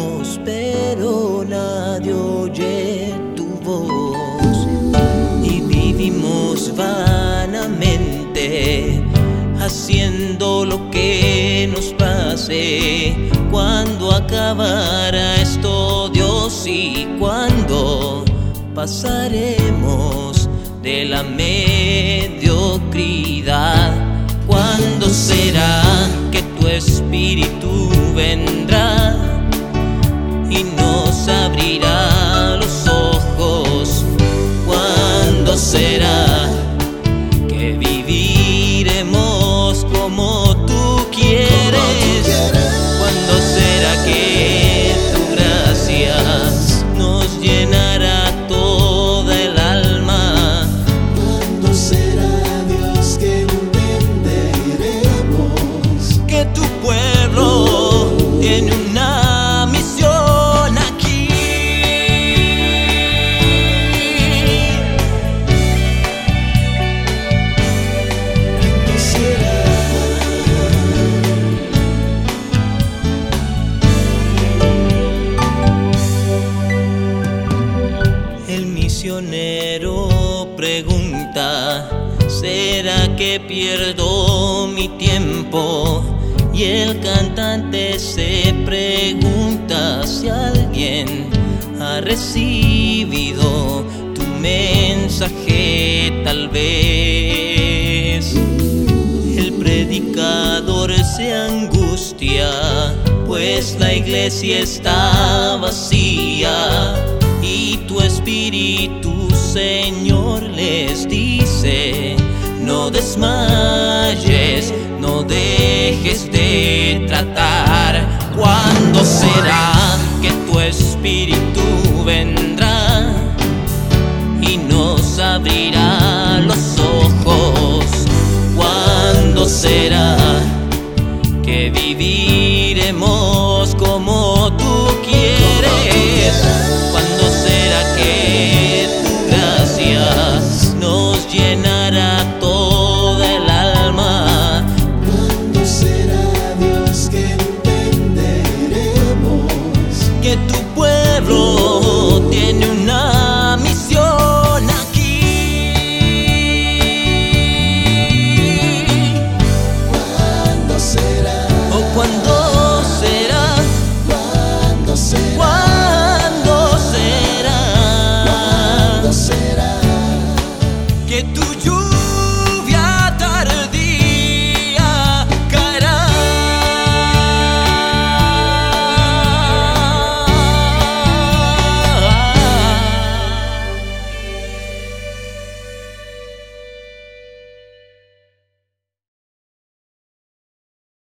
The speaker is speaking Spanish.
clamamos, pero nadie oye tu voz. Y vivimos vanamente, haciendo lo que nos pase. ¿Cuándo acabará esto, Dios? ¿Y cuándo pasaremos de la mediocridad? ¿Cuándo será que tu espíritu vendrá y nos abrirá los ojos? ¿Cuándo será que viviremos como tú quieres? ¿Cuándo será que tu gracia nos llenará toda el alma? ¿Cuándo será, Dios, que entenderemos que tu pueblo tiene una misión aquí? ¿Cuándo será? El misionero pregunta: ¿será que pierdo mi tiempo? Y el cantante se pregunta si alguien ha recibido tu mensaje. Tal vez el predicador se angustia, pues la iglesia está vacía. Y tu espíritu, Señor, les dice: no desmayes, no dejes de tratar. ¿Cuándo será que tu espíritu vendrá y nos abrirá los ojos? ¿Cuándo será que viviremos como tú quieres? ¿Cuándo será que tu gracia nos llenará toda el alma? ¿Cuándo será, Dios, que entenderemos Que tu pueblo